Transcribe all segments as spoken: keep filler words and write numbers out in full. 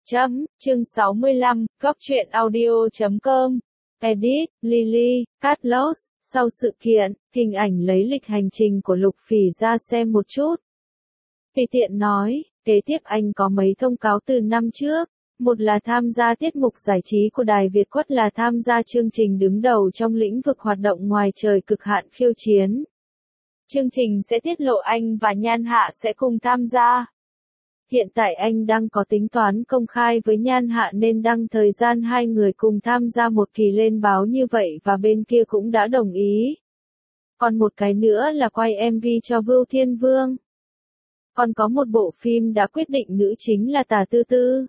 Chấm, chương sáu mươi lăm, góc truyện audio chấm com. Edit, Lily, Carlos, sau sự kiện, hình ảnh lấy lịch hành trình của Lục Phỉ ra xem một chút. Tùy tiện nói, kế tiếp anh có mấy thông cáo từ năm trước. Một là tham gia tiết mục giải trí của Đài Việt Quất, là tham gia chương trình đứng đầu trong lĩnh vực hoạt động ngoài trời cực hạn khiêu chiến. Chương trình sẽ tiết lộ anh và Nhan Hạ sẽ cùng tham gia. Hiện tại anh đang có tính toán công khai với Nhan Hạ nên đăng thời gian hai người cùng tham gia một kỳ lên báo như vậy và bên kia cũng đã đồng ý. Còn một cái nữa là quay em vê cho Vưu Thiên Vương. Còn có một bộ phim đã quyết định nữ chính là Tả Tư Tư.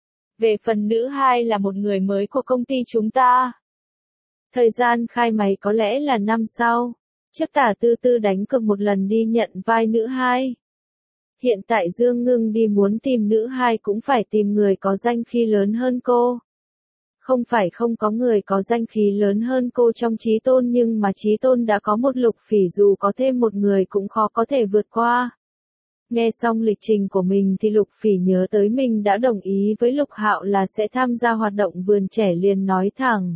Về phần nữ hai là một người mới của công ty chúng ta. Thời gian khai máy có lẽ là năm sau. Trước Tả Tư Tư đánh cược một lần đi nhận vai nữ hai. Hiện tại Dương Ngưng đi muốn tìm nữ hai cũng phải tìm người có danh khí lớn hơn cô. Không phải không có người có danh khí lớn hơn cô trong Chí Tôn, nhưng mà Chí Tôn đã có một Lục Phỉ, dù có thêm một người cũng khó có thể vượt qua. Nghe xong lịch trình của mình thì Lục Phỉ nhớ tới mình đã đồng ý với Lục Hạo là sẽ tham gia hoạt động vườn trẻ, liền nói thẳng.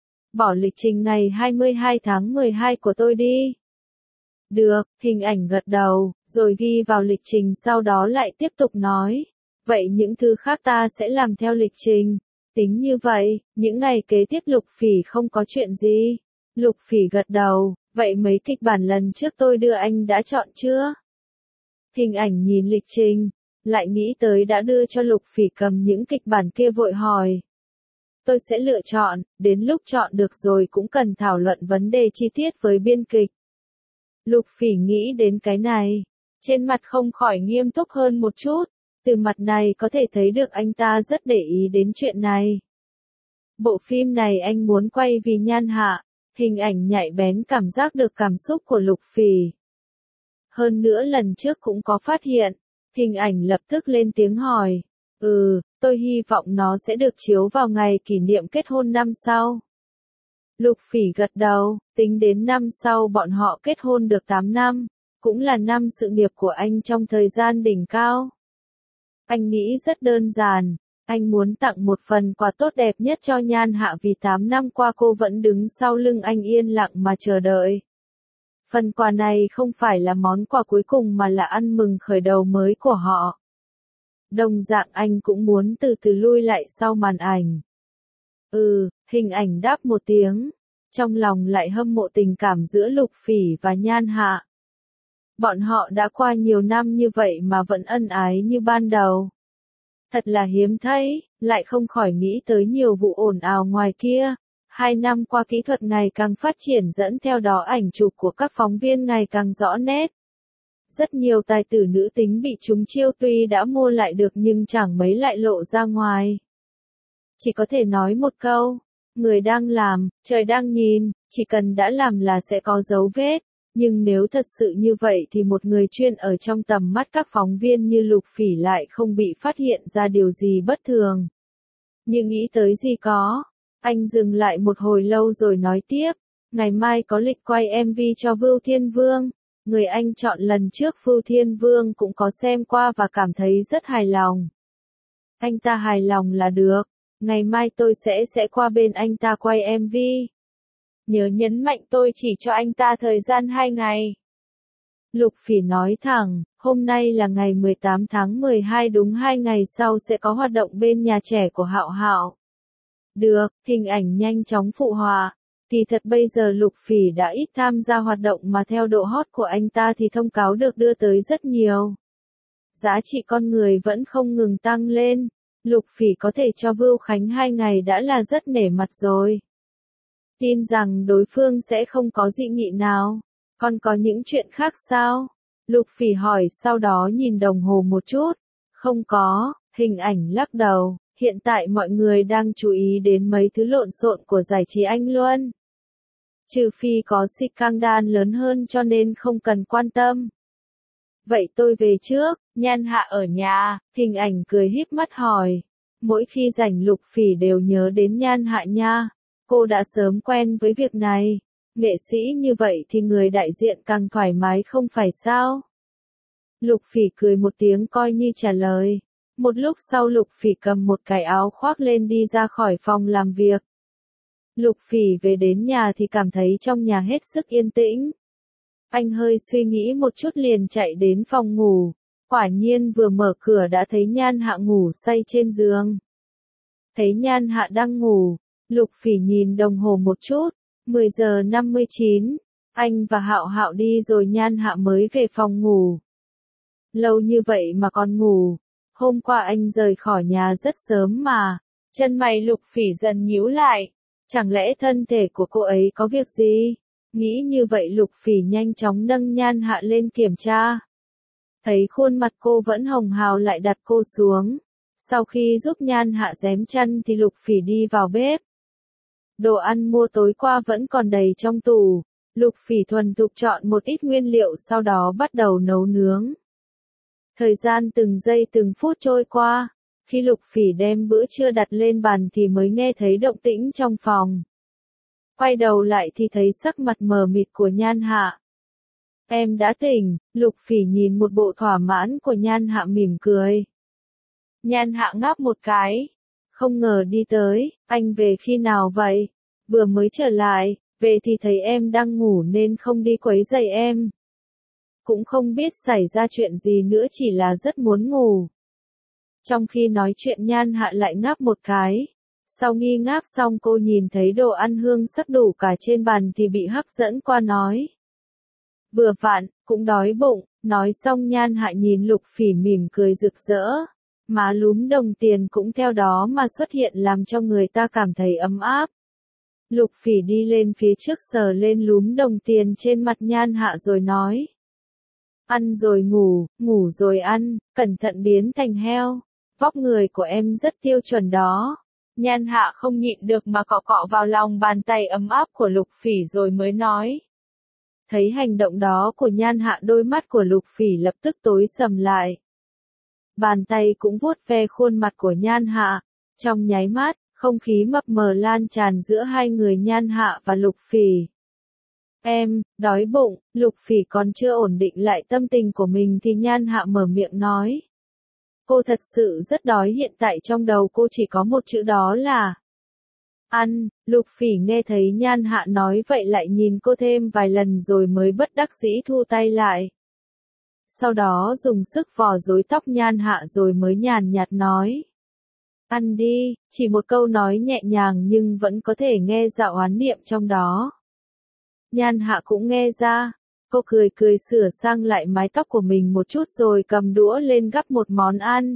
Bỏ lịch trình ngày hai mươi hai tháng mười hai của tôi đi. Được, hình ảnh gật đầu, rồi ghi vào lịch trình, sau đó lại tiếp tục nói. Vậy những thứ khác ta sẽ làm theo lịch trình. Tính như vậy, những ngày kế tiếp Lục Phỉ không có chuyện gì. Lục Phỉ gật đầu, vậy mấy kịch bản lần trước tôi đưa anh đã chọn chưa? Hình ảnh nhìn lịch trình, lại nghĩ tới đã đưa cho Lục Phỉ cầm những kịch bản kia, vội hỏi. Tôi sẽ lựa chọn, đến lúc chọn được rồi cũng cần thảo luận vấn đề chi tiết với biên kịch. Lục Phỉ nghĩ đến cái này, trên mặt không khỏi nghiêm túc hơn một chút, từ mặt này có thể thấy được anh ta rất để ý đến chuyện này. Bộ phim này anh muốn quay vì Nhan Hạ, hình ảnh nhạy bén cảm giác được cảm xúc của Lục Phỉ. Hơn nữa lần trước cũng có phát hiện, hình ảnh lập tức lên tiếng hỏi, ừ, tôi hy vọng nó sẽ được chiếu vào ngày kỷ niệm kết hôn năm sau. Lục Phỉ gật đầu, tính đến năm sau bọn họ kết hôn được tám năm, cũng là năm sự nghiệp của anh trong thời gian đỉnh cao. Anh nghĩ rất đơn giản, anh muốn tặng một phần quà tốt đẹp nhất cho Nhan Hạ, vì tám năm qua cô vẫn đứng sau lưng anh yên lặng mà chờ đợi. Phần quà này không phải là món quà cuối cùng mà là ăn mừng khởi đầu mới của họ. Đồng dạng anh cũng muốn từ từ lui lại sau màn ảnh. Ừ, hình ảnh đáp một tiếng, trong lòng lại hâm mộ tình cảm giữa Lục Phỉ và Nhan Hạ. Bọn họ đã qua nhiều năm như vậy mà vẫn ân ái như ban đầu. Thật là hiếm thấy, lại không khỏi nghĩ tới nhiều vụ ồn ào ngoài kia. Hai năm qua kỹ thuật ngày càng phát triển, dẫn theo đó ảnh chụp của các phóng viên ngày càng rõ nét. Rất nhiều tài tử nữ tính bị trúng chiêu, tuy đã mua lại được nhưng chẳng mấy lại lộ ra ngoài. Chỉ có thể nói một câu, người đang làm, trời đang nhìn, chỉ cần đã làm là sẽ có dấu vết. Nhưng nếu thật sự như vậy thì một người chuyên ở trong tầm mắt các phóng viên như Lục Phỉ lại không bị phát hiện ra điều gì bất thường. Nhưng nghĩ tới gì có, anh dừng lại một hồi lâu rồi nói tiếp, ngày mai có lịch quay em vê cho Vưu Thiên Vương. Người anh chọn lần trước Vưu Thiên Vương cũng có xem qua và cảm thấy rất hài lòng. Anh ta hài lòng là được, ngày mai tôi sẽ sẽ qua bên anh ta quay em vê. Nhớ nhấn mạnh tôi chỉ cho anh ta thời gian hai ngày. Lục Phỉ nói thẳng, hôm nay là ngày mười tám tháng mười hai, đúng hai ngày sau sẽ có hoạt động bên nhà trẻ của Hạo Hạo. Được, hình ảnh nhanh chóng phụ họa. Kỳ thật bây giờ Lục Phỉ đã ít tham gia hoạt động mà theo độ hot của anh ta thì thông cáo được đưa tới rất nhiều. Giá trị con người vẫn không ngừng tăng lên. Lục Phỉ có thể cho Vưu Khánh hai ngày đã là rất nể mặt rồi. Tin rằng đối phương sẽ không có dị nghị nào. Còn có những chuyện khác sao? Lục Phỉ hỏi, sau đó nhìn đồng hồ một chút. Không có, hình ảnh lắc đầu. Hiện tại mọi người đang chú ý đến mấy thứ lộn xộn của giải trí Anh Luân. Trừ phi có scandal lớn hơn cho nên không cần quan tâm. Vậy tôi về trước, Nhan Hạ ở nhà, hình ảnh cười híp mắt hỏi. Mỗi khi rảnh Lục Phỉ đều nhớ đến Nhan Hạ nha. Cô đã sớm quen với việc này. Nghệ sĩ như vậy thì người đại diện càng thoải mái không phải sao? Lục Phỉ cười một tiếng coi như trả lời. Một lúc sau Lục Phỉ cầm một cái áo khoác lên đi ra khỏi phòng làm việc. Lục Phỉ về đến nhà thì cảm thấy trong nhà hết sức yên tĩnh. Anh hơi suy nghĩ một chút liền chạy đến phòng ngủ. Quả nhiên vừa mở cửa đã thấy Nhan Hạ ngủ say trên giường. Thấy Nhan Hạ đang ngủ, Lục Phỉ nhìn đồng hồ một chút, mười giờ năm mươi chín, anh và Hạo Hạo đi rồi Nhan Hạ mới về phòng ngủ. Lâu như vậy mà còn ngủ, hôm qua anh rời khỏi nhà rất sớm mà, chân mày Lục Phỉ dần nhíu lại, chẳng lẽ thân thể của cô ấy có việc gì? Nghĩ như vậy Lục Phỉ nhanh chóng nâng Nhan Hạ lên kiểm tra. Thấy khuôn mặt cô vẫn hồng hào lại đặt cô xuống. Sau khi giúp Nhan Hạ rém chăn thì Lục Phỉ đi vào bếp. Đồ ăn mua tối qua vẫn còn đầy trong tủ. Lục Phỉ thuần thục chọn một ít nguyên liệu sau đó bắt đầu nấu nướng. Thời gian từng giây từng phút trôi qua. Khi Lục Phỉ đem bữa trưa đặt lên bàn thì mới nghe thấy động tĩnh trong phòng. Quay đầu lại thì thấy sắc mặt mờ mịt của Nhan Hạ. Em đã tỉnh, Lục Phỉ nhìn một bộ thỏa mãn của Nhan Hạ mỉm cười. Nhan Hạ ngáp một cái. Không ngờ đi tới, anh về khi nào vậy? Vừa mới trở lại, về thì thấy em đang ngủ nên không đi quấy rầy em. Cũng không biết xảy ra chuyện gì nữa chỉ là rất muốn ngủ. Trong khi nói chuyện Nhan Hạ lại ngáp một cái. Sau nghi ngáp xong cô nhìn thấy đồ ăn hương sắc đủ cả trên bàn thì bị hấp dẫn qua nói. Vừa vặn, cũng đói bụng, nói xong Nhan Hạ nhìn Lục Phỉ mỉm cười rực rỡ. Má lúm đồng tiền cũng theo đó mà xuất hiện làm cho người ta cảm thấy ấm áp. Lục Phỉ đi lên phía trước sờ lên lúm đồng tiền trên mặt Nhan Hạ rồi nói. Ăn rồi ngủ, ngủ rồi ăn, cẩn thận biến thành heo. Vóc người của em rất tiêu chuẩn đó. Nhan Hạ không nhịn được mà cọ cọ vào lòng bàn tay ấm áp của Lục Phỉ rồi mới nói. Thấy hành động đó của Nhan Hạ đôi mắt của Lục Phỉ lập tức tối sầm lại. Bàn tay cũng vuốt ve khuôn mặt của Nhan Hạ. Trong nháy mắt, không khí mập mờ lan tràn giữa hai người Nhan Hạ và Lục Phỉ. Em, đói bụng, Lục Phỉ còn chưa ổn định lại tâm tình của mình thì Nhan Hạ mở miệng nói. Cô thật sự rất đói, hiện tại trong đầu cô chỉ có một chữ đó là ăn. Lục Phỉ nghe thấy Nhan Hạ nói vậy lại nhìn cô thêm vài lần rồi mới bất đắc dĩ thu tay lại. Sau đó dùng sức vò rối tóc Nhan Hạ rồi mới nhàn nhạt nói. Ăn đi, chỉ một câu nói nhẹ nhàng nhưng vẫn có thể nghe ra oán niệm trong đó. Nhan Hạ cũng nghe ra, cô cười cười sửa sang lại mái tóc của mình một chút rồi cầm đũa lên gắp một món ăn.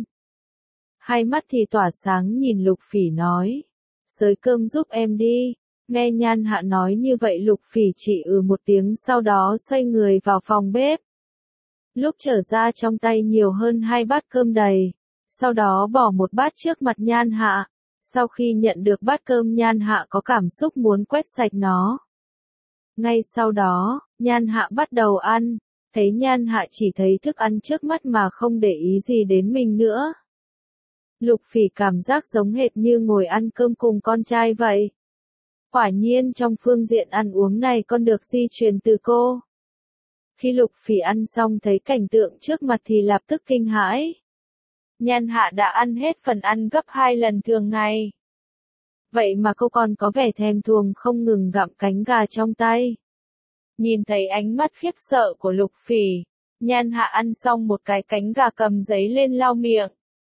Hai mắt thì tỏa sáng nhìn Lục Phỉ nói. Xới cơm giúp em đi. Nghe Nhan Hạ nói như vậy Lục Phỉ chỉ ừ một tiếng sau đó xoay người vào phòng bếp. Lúc trở ra trong tay nhiều hơn hai bát cơm đầy. Sau đó bỏ một bát trước mặt Nhan Hạ. Sau khi nhận được bát cơm Nhan Hạ có cảm xúc muốn quét sạch nó. Ngay sau đó, Nhan Hạ bắt đầu ăn. Thấy Nhan Hạ chỉ thấy thức ăn trước mắt mà không để ý gì đến mình nữa. Lục Phỉ cảm giác giống hệt như ngồi ăn cơm cùng con trai vậy. Quả nhiên trong phương diện ăn uống này con được di truyền từ cô. Khi Lục Phỉ ăn xong thấy cảnh tượng trước mặt thì lập tức kinh hãi. Nhan Hạ đã ăn hết phần ăn gấp hai lần thường ngày. Vậy mà cô còn có vẻ thèm thuồng không ngừng gặm cánh gà trong tay. Nhìn thấy ánh mắt khiếp sợ của Lục Phỉ, Nhan Hạ ăn xong một cái cánh gà cầm giấy lên lau miệng.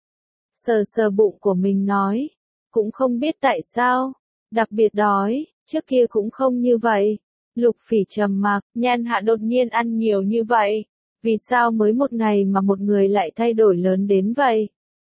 Sờ sờ bụng của mình nói, cũng không biết tại sao, đặc biệt đói, trước kia cũng không như vậy. Lục Phỉ trầm mặc, Nhan Hạ đột nhiên ăn nhiều như vậy, vì sao mới một ngày mà một người lại thay đổi lớn đến vậy?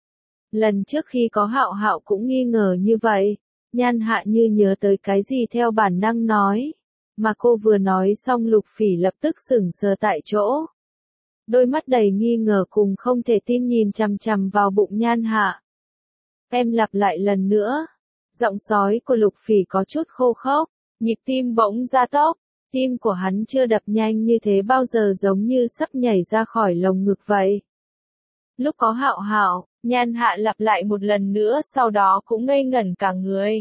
Lần trước khi có Hạo Hạo cũng nghi ngờ như vậy, Nhan Hạ như nhớ tới cái gì theo bản năng nói, mà cô vừa nói xong Lục Phỉ lập tức sững sờ tại chỗ. Đôi mắt đầy nghi ngờ cùng không thể tin nhìn chằm chằm vào bụng Nhan Hạ. Em lặp lại lần nữa. Giọng sói của Lục Phỉ có chút khô khốc, nhịp tim bỗng gia tốc, tim của hắn chưa đập nhanh như thế bao giờ giống như sắp nhảy ra khỏi lồng ngực vậy. Lúc có Hạo Hạo, Nhan Hạ lặp lại một lần nữa sau đó cũng ngây ngẩn cả người.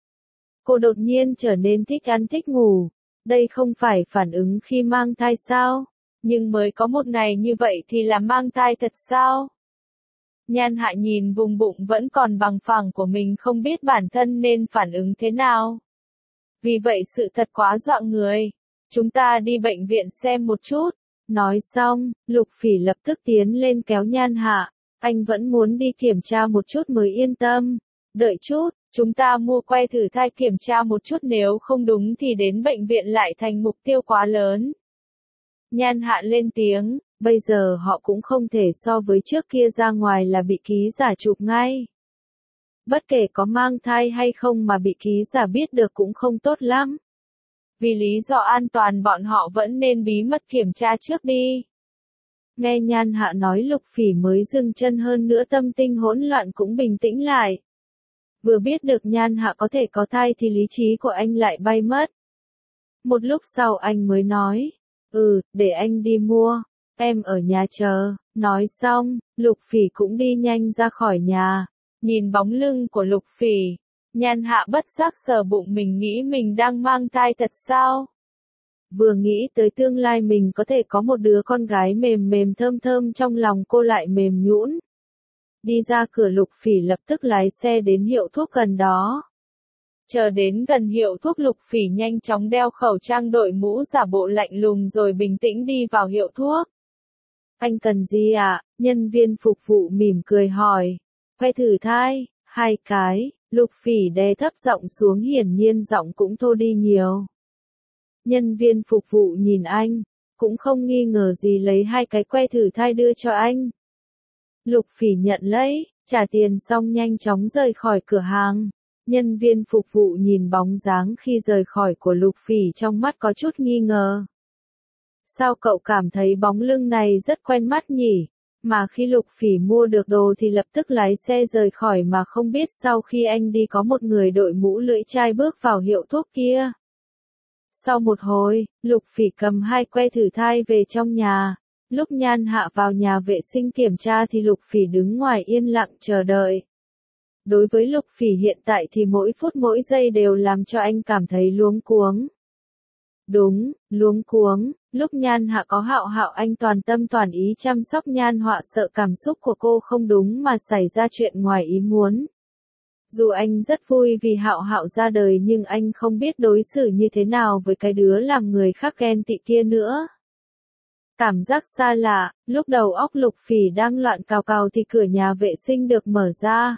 Cô đột nhiên trở nên thích ăn thích ngủ. Đây không phải phản ứng khi mang thai sao? Nhưng mới có một ngày như vậy thì là mang thai thật sao? Nhan Hạ nhìn vùng bụng vẫn còn bằng phẳng của mình không biết bản thân nên phản ứng thế nào. Vì vậy sự thật quá dọa người. Chúng ta đi bệnh viện xem một chút. Nói xong, Lục Phỉ lập tức tiến lên kéo Nhan Hạ. Anh vẫn muốn đi kiểm tra một chút mới yên tâm. Đợi chút, chúng ta mua que thử thai kiểm tra một chút, nếu không đúng thì đến bệnh viện lại thành mục tiêu quá lớn. Nhan Hạ lên tiếng, bây giờ họ cũng không thể so với trước kia, ra ngoài là bị ký giả chụp ngay. Bất kể có mang thai hay không mà bị ký giả biết được cũng không tốt lắm. Vì lý do an toàn bọn họ vẫn nên bí mật kiểm tra trước đi. Nghe Nhan Hạ nói, Lục Phỉ mới dừng chân, hơn nữa tâm tinh hỗn loạn cũng bình tĩnh lại. Vừa biết được Nhan Hạ có thể có thai thì lý trí của anh lại bay mất. Một lúc sau anh mới nói, ừ, để anh đi mua, em ở nhà chờ. Nói xong, Lục Phỉ cũng đi nhanh ra khỏi nhà. Nhìn bóng lưng của Lục Phỉ, Nhan Hạ bất giác sờ bụng mình, nghĩ mình đang mang thai thật sao? Vừa nghĩ tới tương lai mình có thể có một đứa con gái mềm mềm thơm thơm, trong lòng cô lại mềm nhũn. Đi ra cửa, Lục Phỉ lập tức lái xe đến hiệu thuốc gần đó. Chờ đến gần hiệu thuốc, Lục Phỉ nhanh chóng đeo khẩu trang, đội mũ, giả bộ lạnh lùng rồi bình tĩnh đi vào hiệu thuốc. Anh cần gì ạ? Nhân viên phục vụ mỉm cười hỏi. Que thử thai, hai cái. Lục Phỉ đè thấp giọng xuống, hiển nhiên giọng cũng thô đi nhiều. Nhân viên phục vụ nhìn anh, cũng không nghi ngờ gì, lấy hai cái que thử thai đưa cho anh. Lục Phỉ nhận lấy, trả tiền xong nhanh chóng rời khỏi cửa hàng. Nhân viên phục vụ nhìn bóng dáng khi rời khỏi của Lục Phỉ, trong mắt có chút nghi ngờ. Sao cậu cảm thấy bóng lưng này rất quen mắt nhỉ? Mà khi Lục Phỉ mua được đồ thì lập tức lái xe rời khỏi, mà không biết sau khi anh đi có một người đội mũ lưỡi chai bước vào hiệu thuốc kia. Sau một hồi, Lục Phỉ cầm hai que thử thai về trong nhà. Lúc Nhan Hạ vào nhà vệ sinh kiểm tra thì Lục Phỉ đứng ngoài yên lặng chờ đợi. Đối với Lục Phỉ hiện tại thì mỗi phút mỗi giây đều làm cho anh cảm thấy luống cuống. Đúng, luống cuống. Lúc Nhan Hạ có Hạo Hạo, anh toàn tâm toàn ý chăm sóc Nhan Họa, sợ cảm xúc của cô không đúng mà xảy ra chuyện ngoài ý muốn. Dù anh rất vui vì Hạo Hạo ra đời, nhưng anh không biết đối xử như thế nào với cái đứa làm người khác ghen tị kia nữa. Cảm giác xa lạ, lúc đầu óc Lục Phỉ đang loạn cào cào thì cửa nhà vệ sinh được mở ra.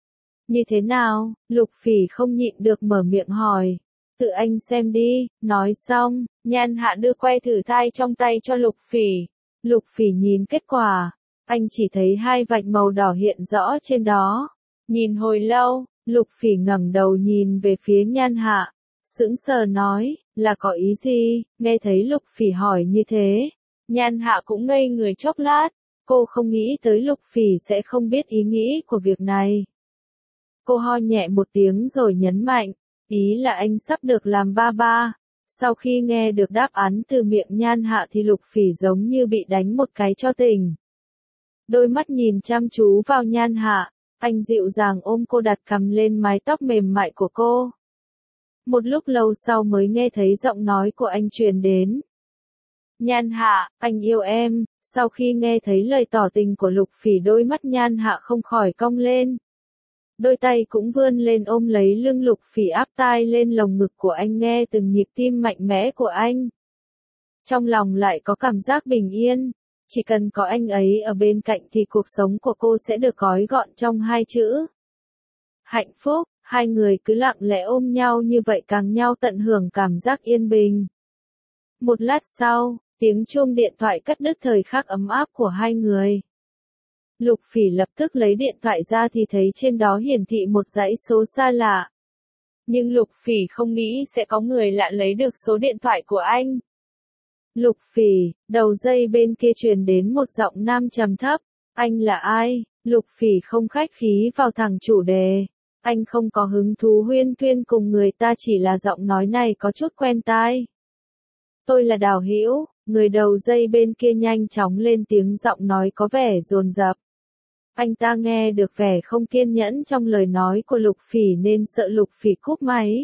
Như thế nào? Lục Phỉ không nhịn được mở miệng hỏi. Tự anh xem đi. Nói xong, Nhan Hạ đưa que thử thai trong tay cho Lục Phỉ. Lục Phỉ nhìn kết quả, anh chỉ thấy hai vạch màu đỏ hiện rõ trên đó. Nhìn hồi lâu, Lục Phỉ ngẩng đầu nhìn về phía Nhan Hạ, sững sờ nói, là có ý gì? Nghe thấy Lục Phỉ hỏi như thế, Nhan Hạ cũng ngây người chốc lát, cô không nghĩ tới Lục Phỉ sẽ không biết ý nghĩ của việc này. Cô ho nhẹ một tiếng rồi nhấn mạnh, ý là anh sắp được làm ba ba. Sau khi nghe được đáp án từ miệng Nhan Hạ thì Lục Phỉ giống như bị đánh một cái cho tỉnh. Đôi mắt nhìn chăm chú vào Nhan Hạ, anh dịu dàng ôm cô, đặt cằm lên mái tóc mềm mại của cô. Một lúc lâu sau mới nghe thấy giọng nói của anh truyền đến. Nhan Hạ, anh yêu em. Sau khi nghe thấy lời tỏ tình của Lục Phỉ, đôi mắt Nhan Hạ không khỏi cong lên. Đôi tay cũng vươn lên ôm lấy lưng Lục Phỉ, áp tai lên lồng ngực của anh, nghe từng nhịp tim mạnh mẽ của anh. Trong lòng lại có cảm giác bình yên. Chỉ cần có anh ấy ở bên cạnh thì cuộc sống của cô sẽ được gói gọn trong hai chữ. Hạnh phúc. Hai người cứ lặng lẽ ôm nhau như vậy, càng nhau tận hưởng cảm giác yên bình. Một lát sau, tiếng chuông điện thoại cắt đứt thời khắc ấm áp của hai người. Lục Phỉ lập tức lấy điện thoại ra thì thấy trên đó hiển thị một dãy số xa lạ. Nhưng Lục Phỉ không nghĩ sẽ có người lạ lấy được số điện thoại của anh. Lục Phỉ, đầu dây bên kia truyền đến một giọng nam trầm thấp. Anh là ai? Lục Phỉ không khách khí vào thẳng chủ đề. Anh không có hứng thú huyên thuyên cùng người ta, chỉ là giọng nói này có chút quen tai. Tôi là Đào Hữu. Người đầu dây bên kia nhanh chóng lên tiếng, giọng nói có vẻ dồn dập. Anh ta nghe được vẻ không kiên nhẫn trong lời nói của Lục Phỉ nên sợ Lục Phỉ cúp máy.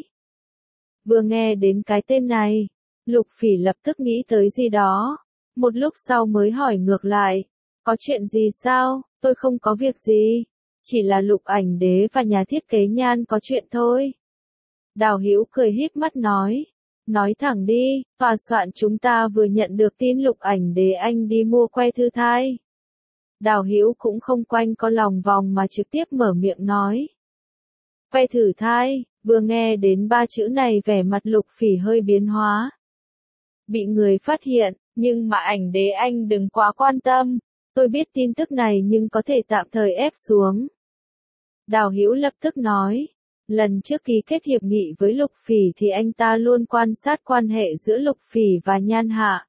Vừa nghe đến cái tên này, Lục Phỉ lập tức nghĩ tới gì đó. Một lúc sau mới hỏi ngược lại. Có chuyện gì sao? tôi không có việc gì. Chỉ là Lục ảnh đế và nhà thiết kế Nhan có chuyện thôi. Đào Hữu cười híp mắt nói. Nói thẳng đi, tòa soạn chúng ta vừa nhận được tin Lục ảnh đế anh đi mua que thử thai. Đào Hữu cũng không quanh co lòng vòng mà trực tiếp mở miệng nói. Que thử thai, vừa nghe đến ba chữ này vẻ mặt Lục Phỉ hơi biến hóa. Bị người phát hiện, nhưng mà ảnh đế anh đừng quá quan tâm. Tôi biết tin tức này nhưng có thể tạm thời ép xuống. Đào Hữu lập tức nói. Lần trước ký kết hiệp nghị với Lục Phỉ thì anh ta luôn quan sát quan hệ giữa Lục Phỉ và Nhan Hạ.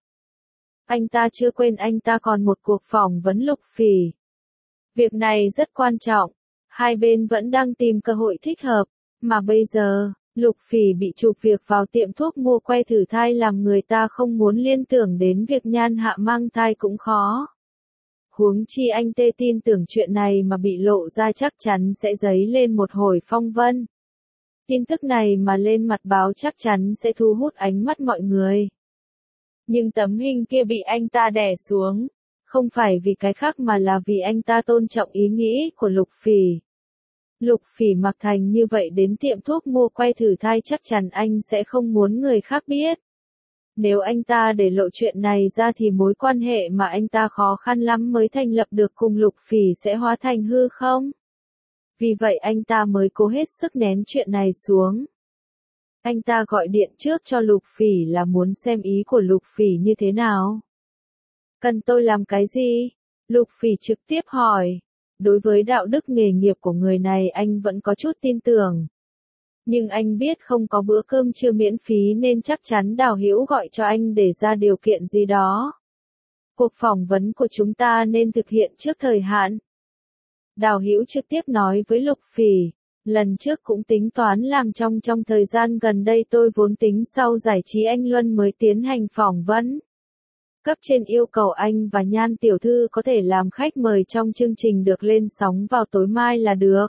Anh ta chưa quên anh ta còn một cuộc phỏng vấn Lục Phỉ. Việc này rất quan trọng. Hai bên vẫn đang tìm cơ hội thích hợp. Mà bây giờ, Lục Phỉ bị chụp việc vào tiệm thuốc mua que thử thai làm người ta không muốn liên tưởng đến việc Nhan Hạ mang thai cũng khó. Huống chi anh tê tin tưởng chuyện này mà bị lộ ra chắc chắn sẽ dấy lên một hồi phong vân. Tin tức này mà lên mặt báo chắc chắn sẽ thu hút ánh mắt mọi người. Nhưng tấm hình kia bị anh ta đè xuống, không phải vì cái khác mà là vì anh ta tôn trọng ý nghĩ của Lục Phỉ. Lục Phỉ mặc thành như vậy đến tiệm thuốc mua que thử thai chắc chắn anh sẽ không muốn người khác biết. Nếu anh ta để lộ chuyện này ra thì mối quan hệ mà anh ta khó khăn lắm mới thành lập được cùng Lục Phỉ sẽ hóa thành hư không? Vì vậy anh ta mới cố hết sức nén chuyện này xuống. Anh ta gọi điện trước cho Lục Phỉ là muốn xem ý của Lục Phỉ như thế nào. Cần tôi làm cái gì? Lục Phỉ trực tiếp hỏi. Đối với đạo đức nghề nghiệp của người này anh vẫn có chút tin tưởng. Nhưng anh biết không có bữa cơm trưa miễn phí nên chắc chắn Đào Hữu gọi cho anh để ra điều kiện gì đó. Cuộc phỏng vấn của chúng ta nên thực hiện trước thời hạn. Đào Hữu trực tiếp nói với Lục Phỉ, lần trước cũng tính toán làm trong trong thời gian gần đây tôi vốn tính sau giải trí anh Luân mới tiến hành phỏng vấn. Cấp trên yêu cầu anh và Nhan tiểu thư có thể làm khách mời trong chương trình được lên sóng vào tối mai là được.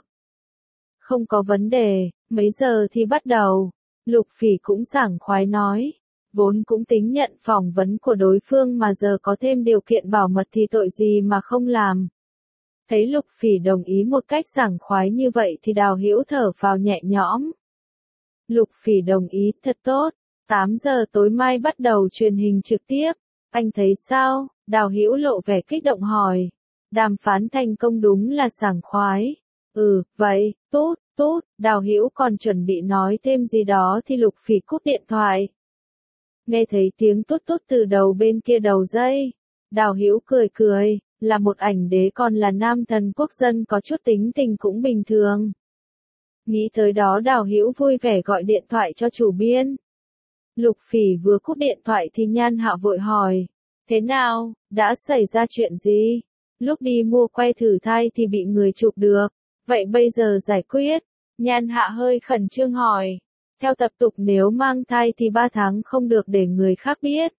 Không có vấn đề, mấy giờ thì bắt đầu? Lục Phỉ cũng sảng khoái nói. Vốn cũng tính nhận phỏng vấn của đối phương mà giờ có thêm điều kiện bảo mật thì tội gì mà không làm. Thấy Lục Phỉ đồng ý một cách sảng khoái như vậy thì Đào Hữu thở phào nhẹ nhõm. Lục Phỉ đồng ý, thật tốt. tám giờ tối mai bắt đầu truyền hình trực tiếp. Anh thấy sao? Đào Hữu lộ vẻ kích động hỏi. Đàm phán thành công đúng là sảng khoái. Ừ, vậy, tốt, tốt. Đào Hữu còn chuẩn bị nói thêm gì đó thì Lục Phỉ cúp điện thoại. Nghe thấy tiếng tốt tốt từ đầu bên kia đầu dây. Đào Hữu cười cười, là một ảnh đế còn là nam thần quốc dân có chút tính tình cũng bình thường. Nghĩ tới đó Đào Hữu vui vẻ gọi điện thoại cho chủ biên. Lục Phỉ vừa cúp điện thoại thì Nhan Hạ vội hỏi. Thế nào, đã xảy ra chuyện gì? Lúc đi mua que thử thai thì bị người chụp được. Vậy bây giờ giải quyết? Nhan Hạ hơi khẩn trương hỏi. Theo tập tục nếu mang thai thì ba tháng không được để người khác biết.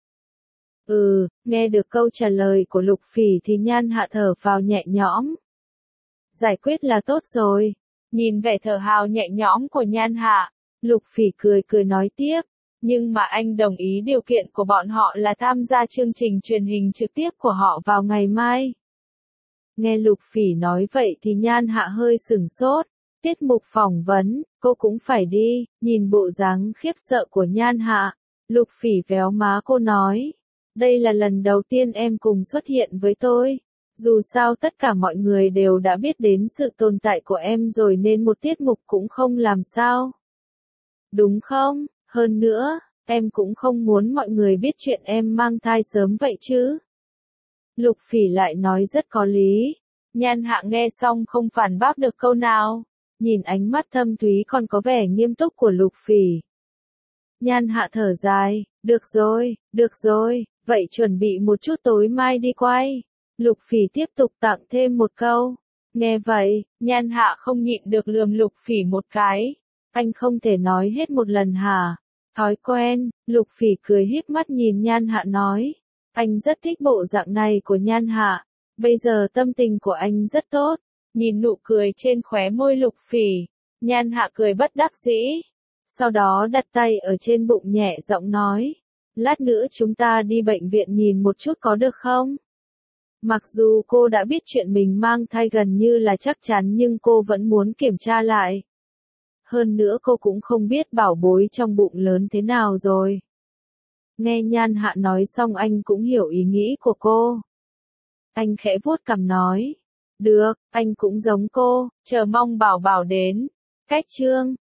Ừ, nghe được câu trả lời của Lục Phỉ thì Nhan Hạ thở phào nhẹ nhõm. Giải quyết là tốt rồi. Nhìn vẻ thở hào nhẹ nhõm của Nhan Hạ, Lục Phỉ cười cười nói tiếp. Nhưng mà anh đồng ý điều kiện của bọn họ là tham gia chương trình truyền hình trực tiếp của họ vào ngày mai. Nghe Lục Phỉ nói vậy thì Nhan Hạ hơi sửng sốt. Tiết mục phỏng vấn, cô cũng phải đi. Nhìn bộ dáng khiếp sợ của Nhan Hạ, Lục Phỉ véo má cô nói. Đây là lần đầu tiên em cùng xuất hiện với tôi. Dù sao tất cả mọi người đều đã biết đến sự tồn tại của em rồi nên một tiết mục cũng không làm sao. Đúng không? Hơn nữa, em cũng không muốn mọi người biết chuyện em mang thai sớm vậy chứ. Lục Phỉ lại nói rất có lý. Nhan Hạ nghe xong không phản bác được câu nào. Nhìn ánh mắt thâm thúy còn có vẻ nghiêm túc của Lục Phỉ. Nhan Hạ thở dài, được rồi, được rồi, vậy chuẩn bị một chút tối mai đi quay. Lục Phỉ tiếp tục tặng thêm một câu. Nghe vậy, Nhan Hạ không nhịn được lườm Lục Phỉ một cái. Anh không thể nói hết một lần hả? Thói quen, Lục Phỉ cười híp mắt nhìn Nhan Hạ nói. Anh rất thích bộ dạng này của Nhan Hạ. Bây giờ tâm tình của anh rất tốt. Nhìn nụ cười trên khóe môi Lục Phỉ, Nhan Hạ cười bất đắc dĩ. Sau đó đặt tay ở trên bụng nhẹ giọng nói. Lát nữa chúng ta đi bệnh viện nhìn một chút có được không? Mặc dù cô đã biết chuyện mình mang thai gần như là chắc chắn nhưng cô vẫn muốn kiểm tra lại. Hơn nữa cô cũng không biết bảo bối trong bụng lớn thế nào rồi. Nghe Nhan Hạ nói xong anh cũng hiểu ý nghĩ của cô. Anh khẽ vuốt cằm nói. Được, anh cũng giống cô, chờ mong bảo bảo đến. Cách chương